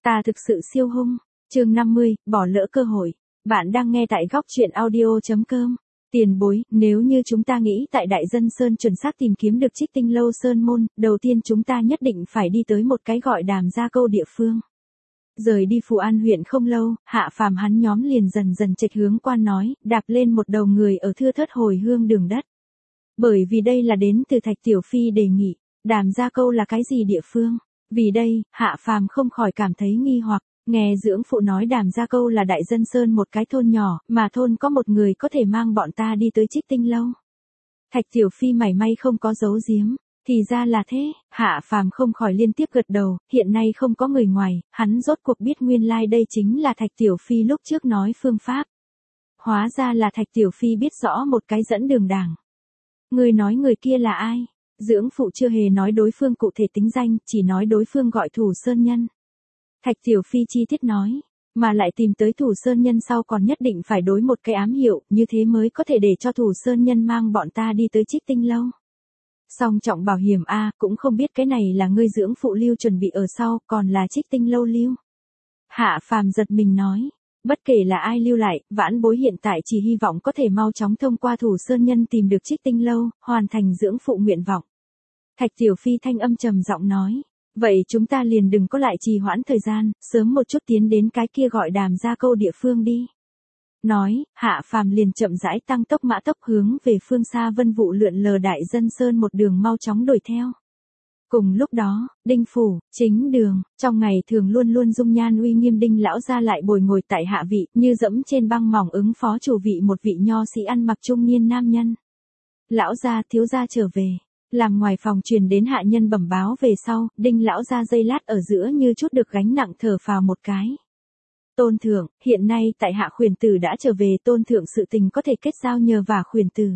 Ta thực sự siêu hung. Chương 50, bỏ lỡ cơ hội. Bạn đang nghe tại góc truyện audio.com. Tiền bối, nếu như chúng ta nghĩ tại Đại Dân Sơn chuẩn xác tìm kiếm được Trích Tinh Lâu Sơn môn, đầu tiên chúng ta nhất định phải đi tới một cái gọi Đàm Gia Câu địa phương. Rời đi Phù An huyện không lâu, Hạ Phàm hắn nhóm liền dần dần chệch hướng qua nói, đạp lên một đầu người ở thưa thớt hồi hương đường đất. Bởi vì đây là đến từ Thạch Tiểu Phi đề nghị, Đàm Gia Câu là cái gì địa phương? Vì đây, Hạ Phàm không khỏi cảm thấy nghi hoặc, nghe dưỡng phụ nói Đàm Gia Câu là Đại Dân Sơn một cái thôn nhỏ, mà thôn có một người có thể mang bọn ta đi tới Trích Tinh Lâu. Thạch Tiểu Phi mảy may không có giấu giếm, thì ra là thế, Hạ Phàm không khỏi liên tiếp gật đầu, hiện nay không có người ngoài, hắn rốt cuộc biết nguyên lai đây chính là Thạch Tiểu Phi lúc trước nói phương pháp. Hóa ra là Thạch Tiểu Phi biết rõ một cái dẫn đường đảng. Người nói người kia là ai? Dưỡng phụ chưa hề nói đối phương cụ thể tính danh, chỉ nói đối phương gọi Thủ Sơn Nhân. Thạch Tiểu Phi chi tiết nói, mà lại tìm tới Thủ Sơn Nhân sau còn nhất định phải đối một cái ám hiệu, như thế mới có thể để cho Thủ Sơn Nhân mang bọn ta đi tới Trích Tinh Lâu. Song trọng bảo hiểm A, cũng không biết cái này là ngươi dưỡng phụ lưu chuẩn bị ở sau, còn là Trích Tinh Lâu lưu. Hạ Phàm giật mình nói, bất kể là ai lưu lại, vãn bối hiện tại chỉ hy vọng có thể mau chóng thông qua Thủ Sơn Nhân tìm được Trích Tinh Lâu, hoàn thành dưỡng phụ nguyện vọng. Thạch Tiểu Phi thanh âm trầm giọng nói, vậy chúng ta liền đừng có lại trì hoãn thời gian, sớm một chút tiến đến cái kia gọi Đàm Gia Câu địa phương đi. Nói, Hạ Phàm liền chậm rãi tăng tốc mã tốc hướng về phương xa vân vụ lượn lờ Đại Dân Sơn một đường mau chóng đuổi theo. Cùng lúc đó, Đinh Phủ, chính đường, trong ngày thường luôn luôn dung nhan uy nghiêm Đinh lão gia lại bồi ngồi tại hạ vị, như dẫm trên băng mỏng ứng phó chủ vị một vị nho sĩ ăn mặc trung niên nam nhân. Lão gia, thiếu gia trở về. Làm ngoài phòng truyền đến hạ nhân bẩm báo về sau, Đinh lão gia giây lát ở giữa như chút được gánh nặng thở phào một cái. Tôn thượng, hiện nay tại hạ khuyển tử đã trở về, tôn thượng sự tình có thể kết giao nhờ vả khuyển tử.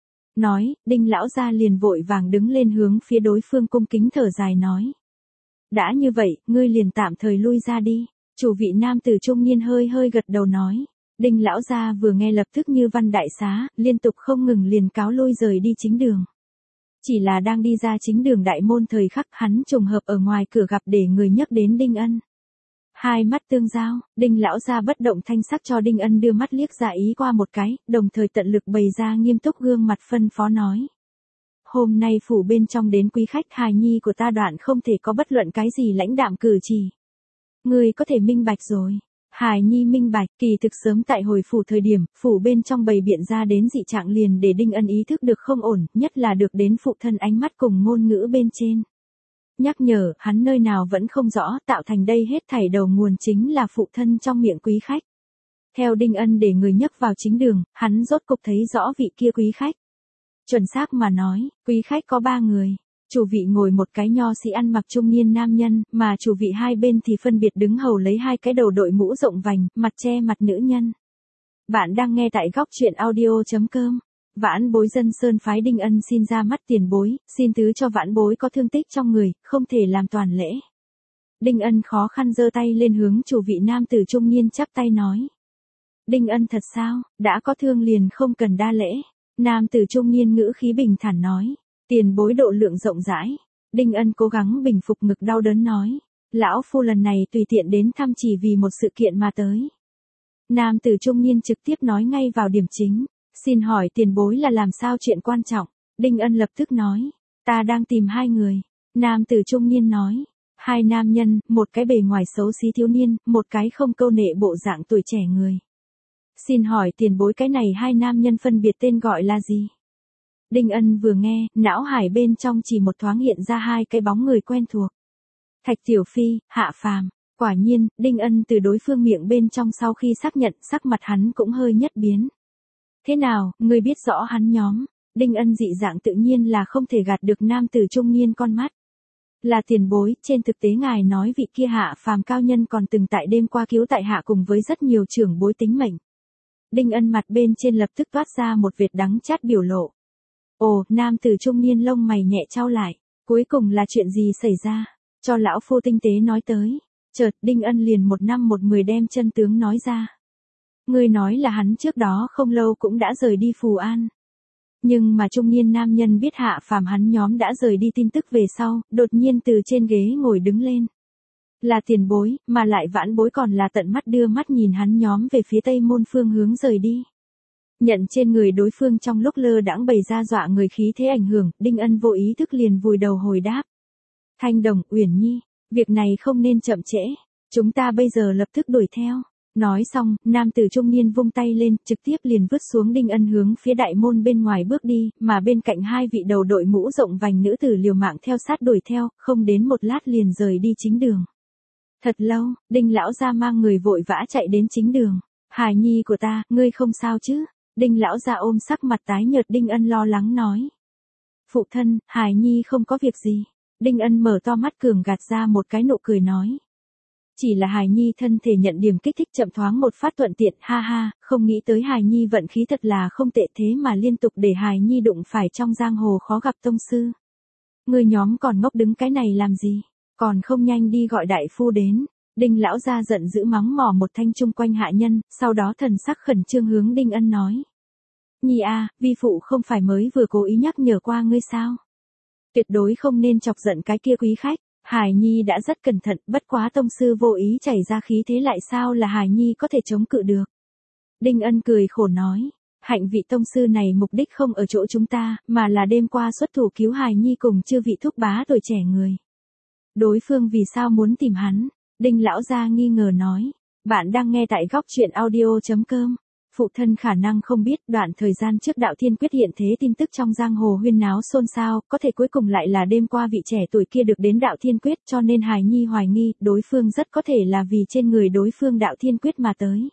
Nói, Đinh lão gia liền vội vàng đứng lên hướng phía đối phương cung kính thở dài nói. Đã như vậy, ngươi liền tạm thời lui ra đi. Chủ vị nam tử trung niên hơi hơi gật đầu nói. Đinh lão gia vừa nghe lập tức như văn đại xá, liên tục không ngừng liền cáo lui rời đi chính đường. Chỉ là đang đi ra chính đường đại môn thời khắc hắn trùng hợp ở ngoài cửa gặp để người nhắc đến Đinh Ân. Hai mắt tương giao, Đinh lão gia bất động thanh sắc cho Đinh Ân đưa mắt liếc ra ý qua một cái, đồng thời tận lực bày ra nghiêm túc gương mặt phân phó nói. Hôm nay phủ bên trong đến quý khách hài nhi của ta đoạn không thể có bất luận cái gì lãnh đạm cử chỉ. Ngươi có thể minh bạch rồi. Hài nhi minh bạch, kỳ thực sớm tại hồi phủ thời điểm, phủ bên trong bày biện ra đến dị trạng liền để Đinh Ân ý thức được không ổn, nhất là được đến phụ thân ánh mắt cùng ngôn ngữ bên trên. Nhắc nhở, hắn nơi nào vẫn không rõ, tạo thành đây hết thảy đầu nguồn chính là phụ thân trong miệng quý khách. Theo Đinh Ân để người nhấc vào chính đường, hắn rốt cục thấy rõ vị kia quý khách. Chuẩn xác mà nói, quý khách có 3 người. Chủ vị ngồi một cái nho sĩ ăn mặc trung niên nam nhân, mà chủ vị hai bên thì phân biệt đứng hầu lấy 2 cái đầu đội mũ rộng vành, mặt che mặt nữ nhân. Bạn đang nghe tại góc truyện audio.com. Vãn bối Dân Sơn phái Đinh Ân xin ra mắt tiền bối, xin thứ cho vãn bối có thương tích trong người, không thể làm toàn lễ. Đinh Ân khó khăn giơ tay lên hướng chủ vị nam tử trung niên chắp tay nói. Đinh Ân thật sao, đã có thương liền không cần đa lễ. Nam tử trung niên ngữ khí bình thản nói. Tiền bối độ lượng rộng rãi. Đinh Ân cố gắng bình phục ngực đau đớn nói. Lão phu lần này tùy tiện đến thăm chỉ vì một sự kiện mà tới. Nam tử trung niên trực tiếp nói ngay vào điểm chính. Xin hỏi tiền bối là làm sao chuyện quan trọng? Đinh Ân lập tức nói. Ta đang tìm 2 người. Nam tử trung niên nói. 2 nam nhân, một cái bề ngoài xấu xí thiếu niên, một cái không câu nệ bộ dạng tuổi trẻ người. Xin hỏi tiền bối cái này 2 nam nhân phân biệt tên gọi là gì? Đinh Ân vừa nghe, não hải bên trong chỉ một thoáng hiện ra 2 cái bóng người quen thuộc. Thạch Tiểu Phi, Hạ Phàm. Quả nhiên, Đinh Ân từ đối phương miệng bên trong sau khi xác nhận, sắc mặt hắn cũng hơi nhất biến. Thế nào, ngươi biết rõ hắn nhóm? Đinh Ân dị dạng tự nhiên là không thể gạt được nam tử trung niên con mắt. Là tiền bối, trên thực tế ngài nói vị kia Hạ Phàm cao nhân còn từng tại đêm qua cứu tại hạ cùng với rất nhiều trưởng bối tính mệnh. Đinh Ân mặt bên trên lập tức toát ra một vệt đắng chát biểu lộ. Ồ, nam tử trung niên lông mày nhẹ chau lại, cuối cùng là chuyện gì xảy ra? Cho lão phu tinh tế nói tới. Chợt, Đinh Ân liền 1 năm 1 10 đem chân tướng nói ra. Ngươi nói là hắn trước đó không lâu cũng đã rời đi Phù An. Nhưng mà trung niên nam nhân biết Hạ Phàm hắn nhóm đã rời đi tin tức về sau, đột nhiên từ trên ghế ngồi đứng lên. Là tiền bối, mà lại vãn bối còn là tận mắt đưa mắt nhìn hắn nhóm về phía tây môn phương hướng rời đi. Nhận trên người đối phương trong lúc lơ đãng bày ra dọa người khí thế ảnh hưởng, Đinh Ân vô ý thức liền vùi đầu hồi đáp. Thanh Đồng, Uyển Nhi, việc này không nên chậm trễ, chúng ta bây giờ lập tức đuổi theo. Nói xong, nam tử trung niên vung tay lên, trực tiếp liền vứt xuống Đinh Ân hướng phía đại môn bên ngoài bước đi, mà bên cạnh hai vị đầu đội mũ rộng vành nữ tử liều mạng theo sát đuổi theo, không đến một lát liền rời đi chính đường. Thật lâu, Đinh lão gia mang người vội vã chạy đến chính đường. Hài nhi của ta, ngươi không sao chứ? Đinh lão gia ôm sắc mặt tái nhợt Đinh Ân lo lắng nói. Phụ thân, hài nhi không có việc gì. Đinh Ân mở to mắt cường gạt ra một cái nụ cười nói. Chỉ là hài nhi thân thể nhận điểm kích thích chậm thoáng một phát thuận tiện, ha ha, không nghĩ tới hài nhi vận khí thật là không tệ thế mà liên tục để hài nhi đụng phải trong giang hồ khó gặp tông sư. Người nhóm còn ngốc đứng cái này làm gì, còn không nhanh đi gọi đại phu đến. Đinh lão gia giận dữ mắng mỏ một thanh chung quanh hạ nhân, sau đó thần sắc khẩn trương hướng Đinh Ân nói. Nhi a, vi phụ không phải mới vừa cố ý nhắc nhở qua ngươi sao? Tuyệt đối không nên chọc giận cái kia quý khách. Hải Nhi đã rất cẩn thận, bất quá tông sư vô ý chảy ra khí thế lại sao là Hải Nhi có thể chống cự được. Đinh Ân cười khổ nói, hạnh vị tông sư này mục đích không ở chỗ chúng ta, mà là đêm qua xuất thủ cứu Hải Nhi cùng chư vị thúc bá tuổi trẻ người. Đối phương vì sao muốn tìm hắn? Đinh lão gia nghi ngờ nói, bạn đang nghe tại góc truyện audio.com. Phụ thân khả năng không biết đoạn thời gian trước Đạo Thiên Quyết hiện thế tin tức trong giang hồ huyên náo xôn xao, có thể cuối cùng lại là đêm qua vị trẻ tuổi kia được đến Đạo Thiên Quyết cho nên Hải Nhi hoài nghi đối phương rất có thể là vì trên người đối phương Đạo Thiên Quyết mà tới.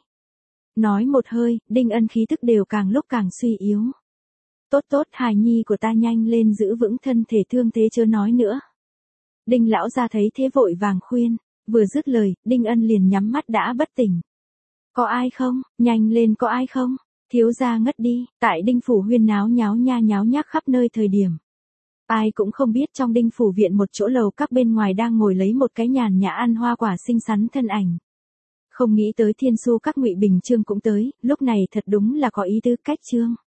Nói một hơi, Đinh Ân khí tức đều càng lúc càng suy yếu. Tốt tốt Hải Nhi của ta nhanh lên giữ vững thân thể thương thế chớ nói nữa. Đinh lão ra thấy thế vội vàng khuyên, vừa dứt lời, Đinh Ân liền nhắm mắt đã bất tỉnh. Có ai không, nhanh lên có ai không, thiếu gia ngất đi, tại Đinh Phủ huyên náo nháo nha nháo nhác khắp nơi thời điểm. Ai cũng không biết trong Đinh Phủ viện một chỗ lầu các bên ngoài đang ngồi lấy một cái nhàn nhã ăn hoa quả xinh xắn thân ảnh. Không nghĩ tới Thiên Su các Ngụy Bình Chương cũng tới, lúc này thật đúng là có ý tứ cách chương.